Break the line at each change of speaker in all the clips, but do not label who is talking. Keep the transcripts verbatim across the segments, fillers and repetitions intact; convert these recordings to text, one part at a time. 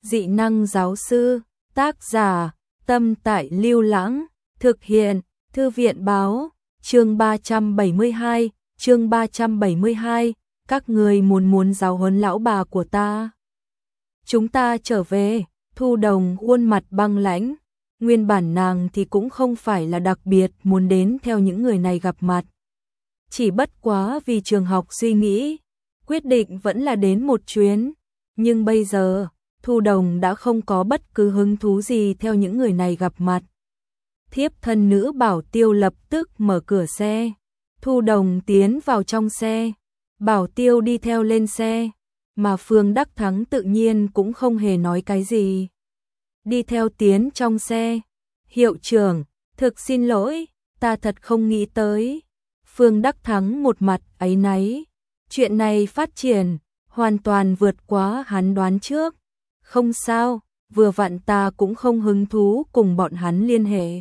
Dị năng giáo sư, tác giả, Tâm Tại Lưu Lãng, thực hiện, Thư viện báo, chương ba trăm bảy mươi hai, chương ba trăm bảy mươi hai, các người muốn muốn giáo huấn lão bà của ta. Chúng ta trở về, Thu Đồng khuôn mặt băng lãnh, nguyên bản nàng thì cũng không phải là đặc biệt muốn đến theo những người này gặp mặt. Chỉ bất quá vì trường học suy nghĩ, quyết định vẫn là đến một chuyến, nhưng bây giờ, Thu Đồng đã không có bất cứ hứng thú gì theo những người này gặp mặt. Thiếp thân nữ Bảo Tiêu lập tức mở cửa xe, Thu Đồng tiến vào trong xe, Bảo Tiêu đi theo lên xe, mà Phương Đắc Thắng tự nhiên cũng không hề nói cái gì. Đi theo tiến trong xe, hiệu trưởng, thực xin lỗi, ta thật không nghĩ tới. Phương Đắc Thắng một mặt áy náy, chuyện này phát triển, hoàn toàn vượt quá hắn đoán trước. Không sao, vừa vặn ta cũng không hứng thú cùng bọn hắn liên hệ.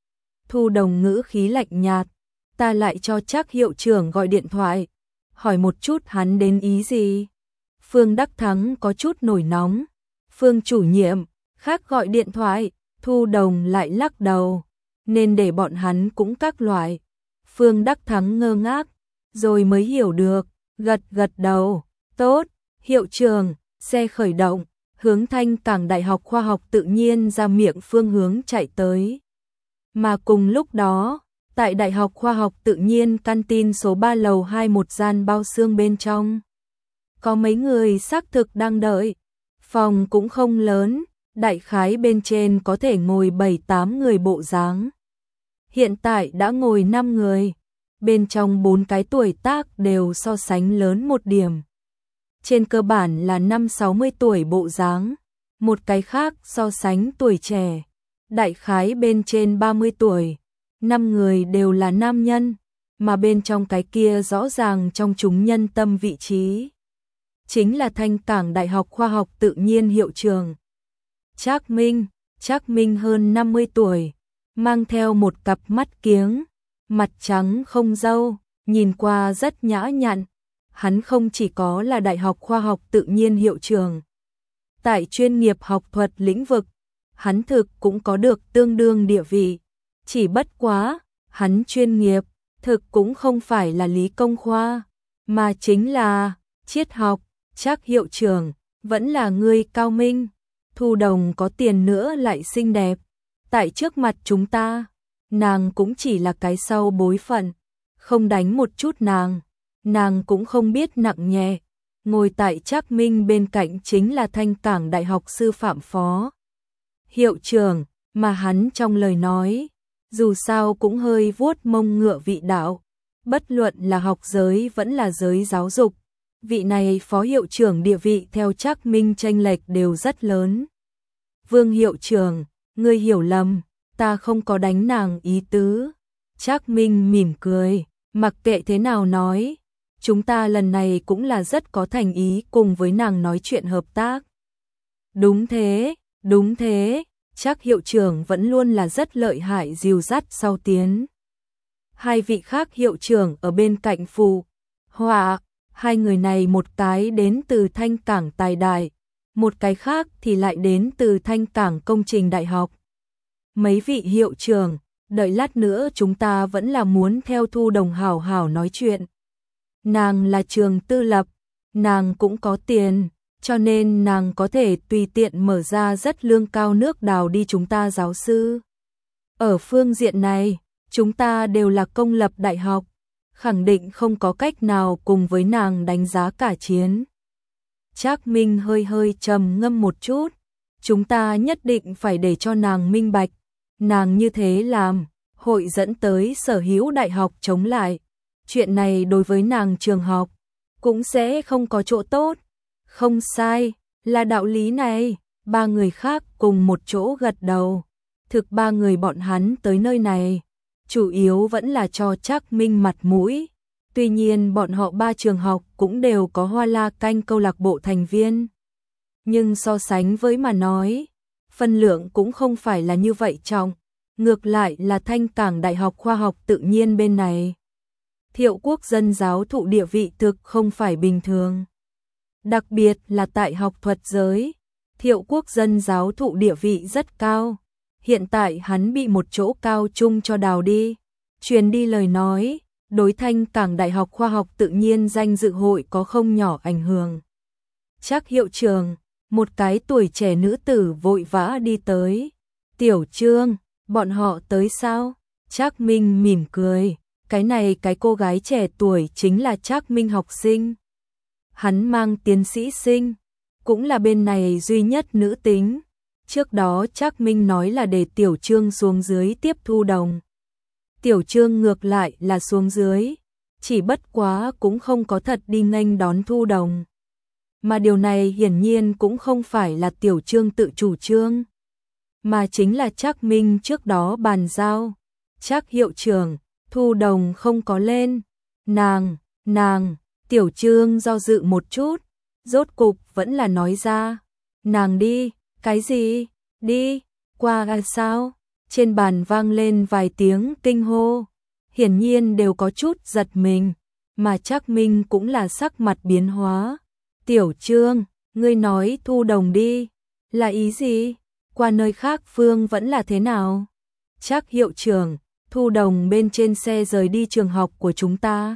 Thu Đồng ngữ khí lạnh nhạt, ta lại cho Trác hiệu trưởng gọi điện thoại, hỏi một chút hắn đến ý gì. Phương Đắc Thắng có chút nổi nóng, Phương chủ nhiệm, khác gọi điện thoại, Thu Đồng lại lắc đầu, nên để bọn hắn cũng các loại. Phương Đắc Thắng ngơ ngác, rồi mới hiểu được, gật gật đầu, tốt, hiệu trưởng, xe khởi động, hướng Thanh Cảng Đại học Khoa học Tự nhiên ra miệng phương hướng chạy tới. Mà cùng lúc đó, tại Đại học Khoa học Tự nhiên canteen số ba lầu hai một gian bao xương bên trong. Có mấy người xác thực đang đợi, phòng cũng không lớn, đại khái bên trên có thể ngồi bảy tám người bộ dáng. Hiện tại đã ngồi năm người, bên trong bốn cái tuổi tác đều so sánh lớn một điểm. Trên cơ bản là năm sáu mươi tuổi bộ dáng, một cái khác so sánh tuổi trẻ, đại khái bên trên ba mươi tuổi, năm người đều là nam nhân, mà bên trong cái kia rõ ràng trong chúng nhân tâm vị trí. Chính là Thanh Cảng Đại học Khoa học Tự nhiên hiệu trưởng. Trác Minh, Trác Minh hơn năm mươi tuổi, mang theo một cặp mắt kiếng, mặt trắng không râu, nhìn qua rất nhã nhặn. Hắn không chỉ có là Đại học Khoa học Tự nhiên hiệu trưởng. Tại chuyên nghiệp học thuật lĩnh vực, hắn thực cũng có được tương đương địa vị. Chỉ bất quá, hắn chuyên nghiệp, thực cũng không phải là lý công khoa, mà chính là triết học. Trác hiệu trưởng, vẫn là người cao minh. Thu Đồng có tiền nữa lại xinh đẹp. Tại trước mặt chúng ta, nàng cũng chỉ là cái sau bối phận. Không đánh một chút nàng, nàng cũng không biết nặng nhẹ. Ngồi tại Trác Minh bên cạnh chính là Thanh Cảng Đại học sư phạm phó hiệu trưởng, mà hắn trong lời nói, dù sao cũng hơi vuốt mông ngựa vị đạo. Bất luận là học giới vẫn là giới giáo dục, vị này phó hiệu trưởng địa vị theo Trác Minh chênh lệch đều rất lớn. Vương hiệu trưởng, ngươi hiểu lầm, ta không có đánh nàng ý tứ. Trác Minh mỉm cười, mặc kệ thế nào nói, chúng ta lần này cũng là rất có thành ý cùng với nàng nói chuyện hợp tác. Đúng thế, đúng thế, Trác hiệu trưởng vẫn luôn là rất lợi hại dìu dắt sau tiến. Hai vị khác hiệu trưởng ở bên cạnh phù họa, hai người này một cái đến từ Thanh Cảng Tài Đại, một cái khác thì lại đến từ Thanh Cảng Công trình Đại học. Mấy vị hiệu trưởng, đợi lát nữa chúng ta vẫn là muốn theo Thu Đồng hảo hảo nói chuyện. Nàng là trường tư lập, nàng cũng có tiền, cho nên nàng có thể tùy tiện mở ra rất lương cao nước đào đi chúng ta giáo sư. Ở phương diện này, chúng ta đều là công lập đại học, khẳng định không có cách nào cùng với nàng đánh giá cả chiến. Trác Minh hơi hơi trầm ngâm một chút, chúng ta nhất định phải để cho nàng minh bạch, nàng như thế làm, hội dẫn tới sở hữu đại học chống lại. Chuyện này đối với nàng trường học, cũng sẽ không có chỗ tốt. Không sai, là đạo lý này, ba người khác cùng một chỗ gật đầu. Thực ba người bọn hắn tới nơi này, chủ yếu vẫn là cho Trác Minh mặt mũi. Tuy nhiên bọn họ ba trường học cũng đều có Hoa La Canh câu lạc bộ thành viên. Nhưng so sánh với mà nói, phân lượng cũng không phải là như vậy trọng. Ngược lại là Thanh Cảng Đại học Khoa học Tự nhiên bên này. Thiệu Quốc Dân giáo thụ địa vị thực không phải bình thường. Đặc biệt là tại học thuật giới, Thiệu Quốc Dân giáo thụ địa vị rất cao, hiện tại hắn bị một chỗ cao trung cho đào đi. Truyền đi lời nói, đối Thanh Cảng Đại học Khoa học Tự nhiên danh dự hội có không nhỏ ảnh hưởng. Trác hiệu trưởng, một cái tuổi trẻ nữ tử vội vã đi tới. Tiểu Trương, bọn họ tới sao? Trác Minh mỉm cười, cái này cái cô gái trẻ tuổi chính là Trác Minh học sinh. Hắn mang tiến sĩ sinh, cũng là bên này duy nhất nữ tính. Trước đó Trác Minh nói là để Tiểu Trương xuống dưới tiếp Thu Đồng. Tiểu Trương ngược lại là xuống dưới, chỉ bất quá cũng không có thật đi nghênh đón Thu Đồng. Mà điều này hiển nhiên cũng không phải là Tiểu Trương tự chủ trương, mà chính là Trác Minh trước đó bàn giao. Trác hiệu trưởng, Thu Đồng không có lên. Nàng, nàng, Tiểu Trương do dự một chút, rốt cục vẫn là nói ra. Nàng đi, cái gì? Đi, qua à sao? Trên bàn vang lên vài tiếng kinh hô, hiển nhiên đều có chút giật mình, mà Trác Minh cũng là sắc mặt biến hóa. Tiểu Trương, ngươi nói Thu Đồng đi, là ý gì? Qua nơi khác phương vẫn là thế nào? Trác hiệu trưởng, Thu Đồng bên trên xe rời đi trường học của chúng ta.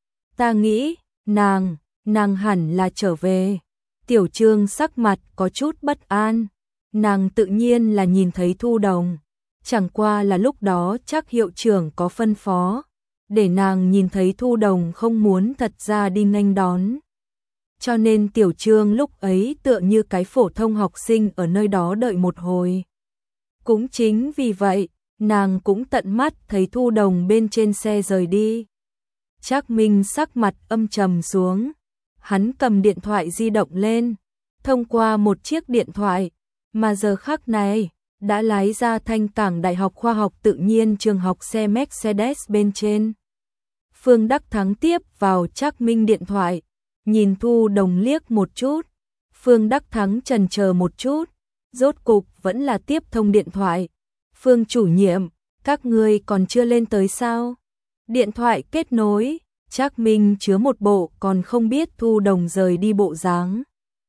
Ta nghĩ, nàng, nàng hẳn là trở về. Tiểu Trương sắc mặt có chút bất an, nàng tự nhiên là nhìn thấy Thu Đồng. Chẳng qua là lúc đó Trác hiệu trưởng có phân phó, để nàng nhìn thấy Thu Đồng không muốn thật ra đi nghênh đón. Cho nên Tiểu Trương lúc ấy tựa như cái phổ thông học sinh ở nơi đó đợi một hồi. Cũng chính vì vậy, nàng cũng tận mắt thấy Thu Đồng bên trên xe rời đi. Trác Minh sắc mặt âm trầm xuống, hắn cầm điện thoại di động lên, thông qua một chiếc điện thoại, mà giờ khắc này đã lái ra Thanh Cảng Đại học Khoa học Tự nhiên trường học xe Mercedes bên trên. Phương Đắc Thắng tiếp vào Trác Minh điện thoại, nhìn Thu Đồng liếc một chút. Phương Đắc Thắng chần chờ một chút, rốt cục vẫn là tiếp thông điện thoại. Phương chủ nhiệm, các ngươi còn chưa lên tới sao? Điện thoại kết nối, Trác Minh chứa một bộ còn không biết Thu Đồng rời đi bộ dáng.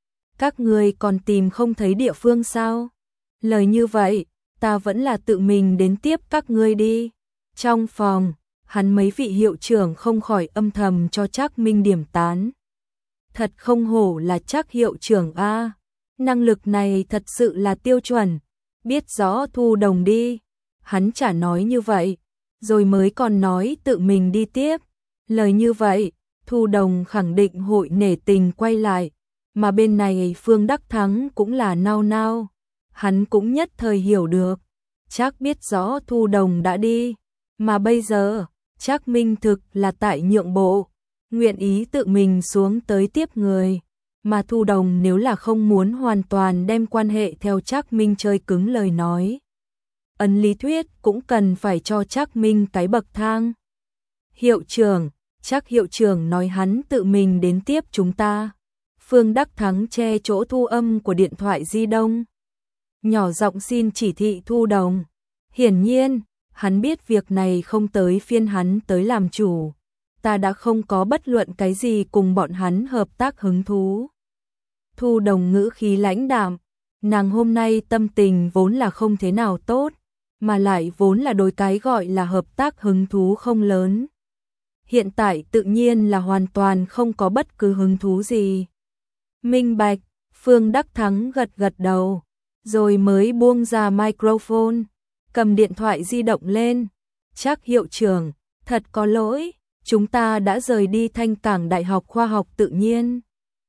Các ngươi còn tìm không thấy địa phương sao? Lời như vậy, ta vẫn là tự mình đến tiếp các ngươi đi. Trong phòng, hắn mấy vị hiệu trưởng không khỏi âm thầm cho Trác Minh điểm tán. Thật không hổ là Trác hiệu trưởng a, năng lực này thật sự là tiêu chuẩn, biết rõ Thu Đồng đi. Hắn chả nói như vậy, rồi mới còn nói tự mình đi tiếp. Lời như vậy, Thu Đồng khẳng định hội nể tình quay lại, mà bên này Phương Đắc Thắng cũng là nao nao. Hắn cũng nhất thời hiểu được, Trác biết rõ Thu Đồng đã đi, mà bây giờ, Trác Minh thực là tại nhượng bộ, nguyện ý tự mình xuống tới tiếp người, mà Thu Đồng nếu là không muốn hoàn toàn đem quan hệ theo Trác Minh chơi cứng lời nói. Ấn lý thuyết cũng cần phải cho Trác Minh cái bậc thang. Hiệu trưởng, Trác hiệu trưởng nói hắn tự mình đến tiếp chúng ta. Phương Đắc Thắng che chỗ thu âm của điện thoại di động, nhỏ giọng xin chỉ thị Thu Đồng. Hiển nhiên, hắn biết việc này không tới phiên hắn tới làm chủ. Ta đã không có bất luận cái gì cùng bọn hắn hợp tác hứng thú. Thu Đồng ngữ khí lãnh đạm, nàng hôm nay tâm tình vốn là không thế nào tốt, mà lại vốn là đối cái gọi là hợp tác hứng thú không lớn. Hiện tại tự nhiên là hoàn toàn không có bất cứ hứng thú gì. Minh bạch, Phương Đắc Thắng gật gật đầu, rồi mới buông ra microphone, cầm điện thoại di động lên. Trác hiệu trưởng, thật có lỗi, chúng ta đã rời đi Thanh Cảng Đại học Khoa học Tự nhiên.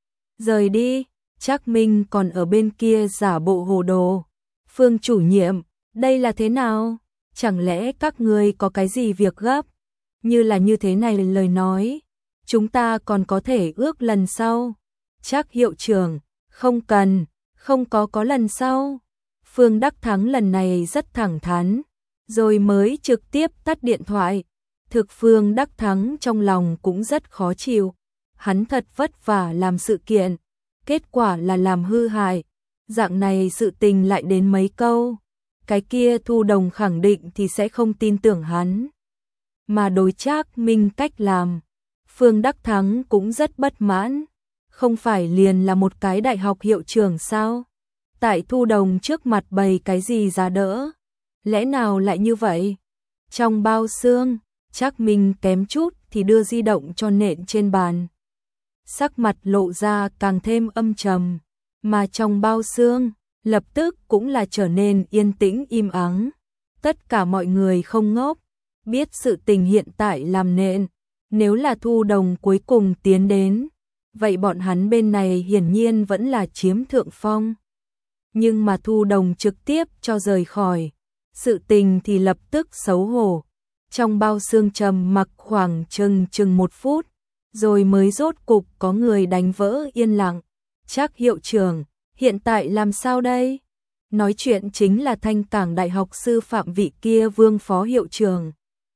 Rời đi, Trác Minh còn ở bên kia giả bộ hồ đồ. Phương chủ nhiệm, đây là thế nào? Chẳng lẽ các ngươi có cái gì việc gấp? Như là như thế này lời nói, chúng ta còn có thể ước lần sau. Trác hiệu trưởng, không cần, không có có lần sau. Phương Đắc Thắng lần này rất thẳng thắn, rồi mới trực tiếp tắt điện thoại. Thực Phương Đắc Thắng trong lòng cũng rất khó chịu. Hắn thật vất vả làm sự kiện, kết quả là làm hư hại. Dạng này sự tình lại đến mấy câu, cái kia Thu Đồng khẳng định thì sẽ không tin tưởng hắn. Mà đối Trác Minh cách làm, Phương Đắc Thắng cũng rất bất mãn. Không phải liền là một cái đại học hiệu trưởng sao? tại Thu Đồng trước mặt bày cái gì giá đỡ? Lẽ nào lại như vậy? Trong bao xương, Trác Minh kém chút thì đưa di động cho nện trên bàn. Sắc mặt lộ ra càng thêm âm trầm, mà trong bao xương, lập tức cũng là trở nên yên tĩnh im ắng. Tất cả mọi người không ngốc, biết sự tình hiện tại làm nện, nếu là Thu Đồng cuối cùng tiến đến, vậy bọn hắn bên này hiển nhiên vẫn là chiếm thượng phong. Nhưng mà Thu Đồng trực tiếp cho rời khỏi, sự tình thì lập tức xấu hổ. Trong bao xương trầm mặc khoảng chừng chừng một phút, rồi mới rốt cục có người đánh vỡ yên lặng. Trác hiệu trưởng, hiện tại làm sao đây? Nói chuyện chính là Thanh Cảng Đại học sư phạm vị kia Vương phó hiệu trưởng.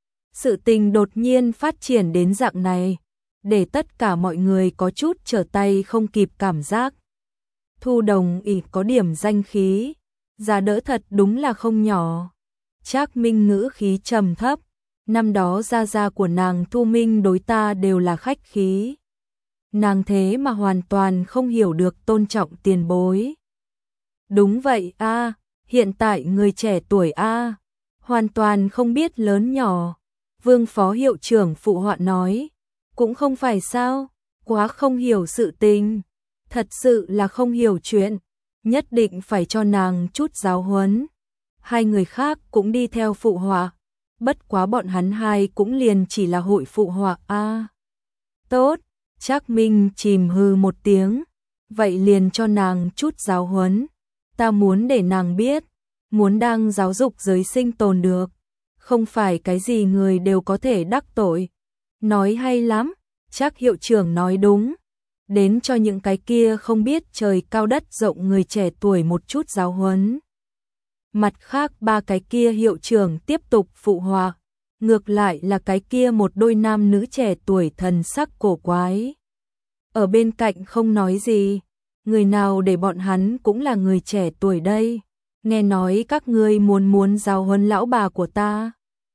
Sự tình đột nhiên phát triển đến dạng này, để tất cả mọi người có chút trở tay không kịp cảm giác. Thu Đồng ỉ có điểm danh khí, giá đỡ thật đúng là không nhỏ. Trác Minh ngữ khí trầm thấp, năm đó gia gia của nàng Thu Minh đối ta đều là khách khí. Nàng thế mà hoàn toàn không hiểu được tôn trọng tiền bối. Đúng vậy a, hiện tại người trẻ tuổi a, hoàn toàn không biết lớn nhỏ. Vương phó hiệu trưởng phụ họa nói, cũng không phải sao, quá không hiểu sự tình, thật sự là không hiểu chuyện, nhất định phải cho nàng chút giáo huấn. Hai người khác cũng đi theo phụ họa, bất quá bọn hắn hai cũng liền chỉ là hội phụ họa a. Tốt, Trác Minh chìm hư một tiếng, vậy liền cho nàng chút giáo huấn, ta muốn để nàng biết, muốn đang giáo dục giới sinh tồn được, không phải cái gì người đều có thể đắc tội. Nói hay lắm, Trác hiệu trưởng nói đúng, đến cho những cái kia không biết trời cao đất rộng người trẻ tuổi một chút giáo huấn. Mặt khác ba cái kia hiệu trưởng tiếp tục phụ họa, ngược lại là cái kia một đôi nam nữ trẻ tuổi thần sắc cổ quái. Ở bên cạnh không nói gì, người nào để bọn hắn cũng là người trẻ tuổi đây, nghe nói các ngươi muốn muốn giáo huấn lão bà của ta.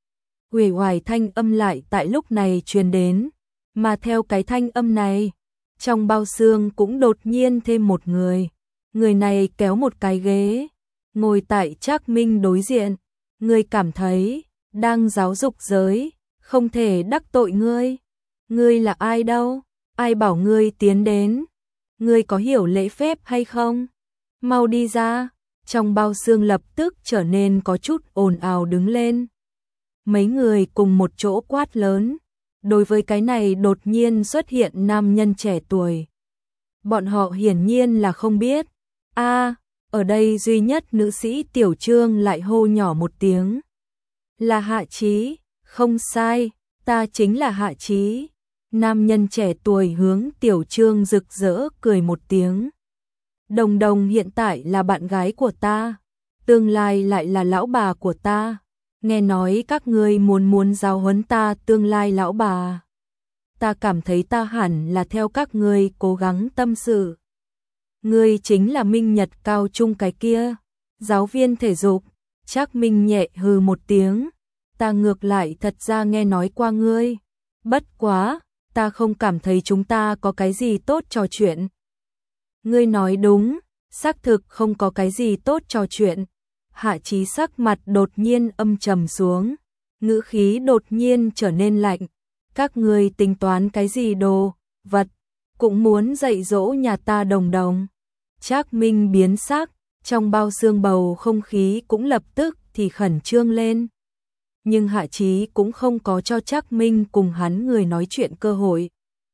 Uể oải thanh âm lại tại lúc này truyền đến, mà theo cái thanh âm này, trong bao xương cũng đột nhiên thêm một người. Người này kéo một cái ghế, ngồi tại Trác Minh đối diện. Ngươi cảm thấy, đang giáo dục giới, không thể đắc tội ngươi. Ngươi là ai đâu? Ai bảo ngươi tiến đến? Ngươi có hiểu lễ phép hay không? Mau đi ra. Trong bao xương lập tức trở nên có chút ồn ào đứng lên. Mấy người cùng một chỗ quát lớn. Đối với cái này đột nhiên xuất hiện nam nhân trẻ tuổi, bọn họ hiển nhiên là không biết. A, ở đây duy nhất nữ sĩ Tiểu Trương lại hô nhỏ một tiếng. Là Hạ Chí, không sai, ta chính là Hạ Chí. Nam nhân trẻ tuổi hướng Tiểu Trương rực rỡ cười một tiếng. Đồng Đồng hiện tại là bạn gái của ta, tương lai lại là lão bà của ta. Nghe nói các ngươi muốn muốn giáo huấn ta tương lai lão bà. Ta cảm thấy ta hẳn là theo các ngươi cố gắng tâm sự. Ngươi chính là Minh Nhật cao trung cái kia, giáo viên thể dục. Trác Minh nhẹ hừ một tiếng. Ta ngược lại thật ra nghe nói qua ngươi. Bất quá, ta không cảm thấy chúng ta có cái gì tốt trò chuyện. Ngươi nói đúng, xác thực không có cái gì tốt trò chuyện. Hạ Chí sắc mặt đột nhiên âm trầm xuống, ngữ khí đột nhiên trở nên lạnh. Các ngươi tính toán cái gì đồ, vật, cũng muốn dạy dỗ nhà ta Đồng Đồng. Trác Minh biến sắc, trong bao xương bầu không khí cũng lập tức thì khẩn trương lên. Nhưng Hạ Chí cũng không có cho Trác Minh cùng hắn người nói chuyện cơ hội,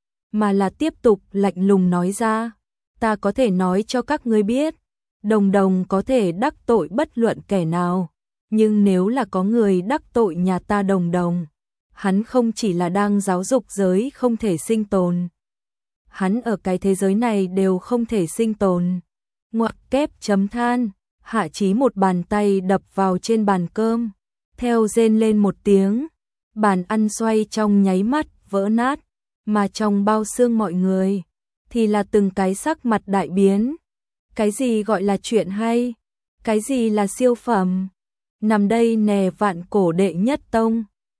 mà là tiếp tục lạnh lùng nói ra, ta có thể nói cho các ngươi biết, Đồng Đồng có thể đắc tội bất luận kẻ nào, nhưng nếu là có người đắc tội nhà ta Đồng Đồng, hắn không chỉ là đang giáo dục giới không thể sinh tồn, hắn ở cái thế giới này đều không thể sinh tồn. Ngoặc kép chấm than, Hạ Chí một bàn tay đập vào trên bàn cơm, theo rên lên một tiếng, bàn ăn xoay trong nháy mắt vỡ nát, mà trong bao xương mọi người thì là từng cái sắc mặt đại biến. Cái gì gọi là chuyện hay? Cái gì là siêu phẩm? Nằm đây nè vạn cổ đệ nhất tông.